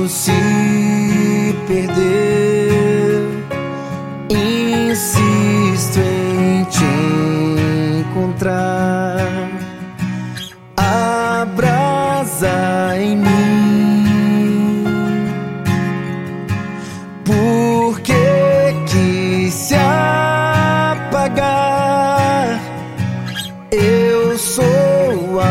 se perder. Insisto em te encontrar. A brasa em mim. Por que quis se apagar? Eu sou o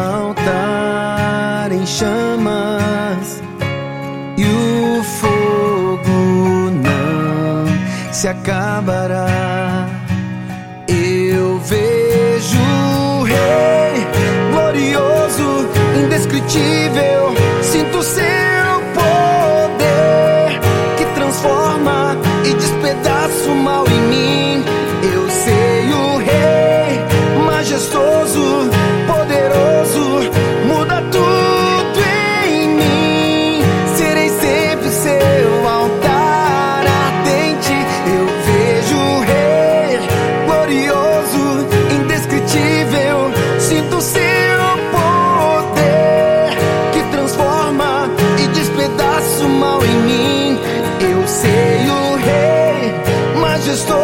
altar em chamas e o fogo não se acabará. Eu vejo o Rei glorioso, indescritível. Sinto seu poder que transforma e despedaça o mal em mim. Eu sei o Rei majestoso, poderoso, muda tudo em mim. Serei sempre seu altar ardente. Eu vejo o Rei glorioso, indescritível. Sinto seu poder que transforma e despedaça o mal em mim. Eu sei o Rei majestoso,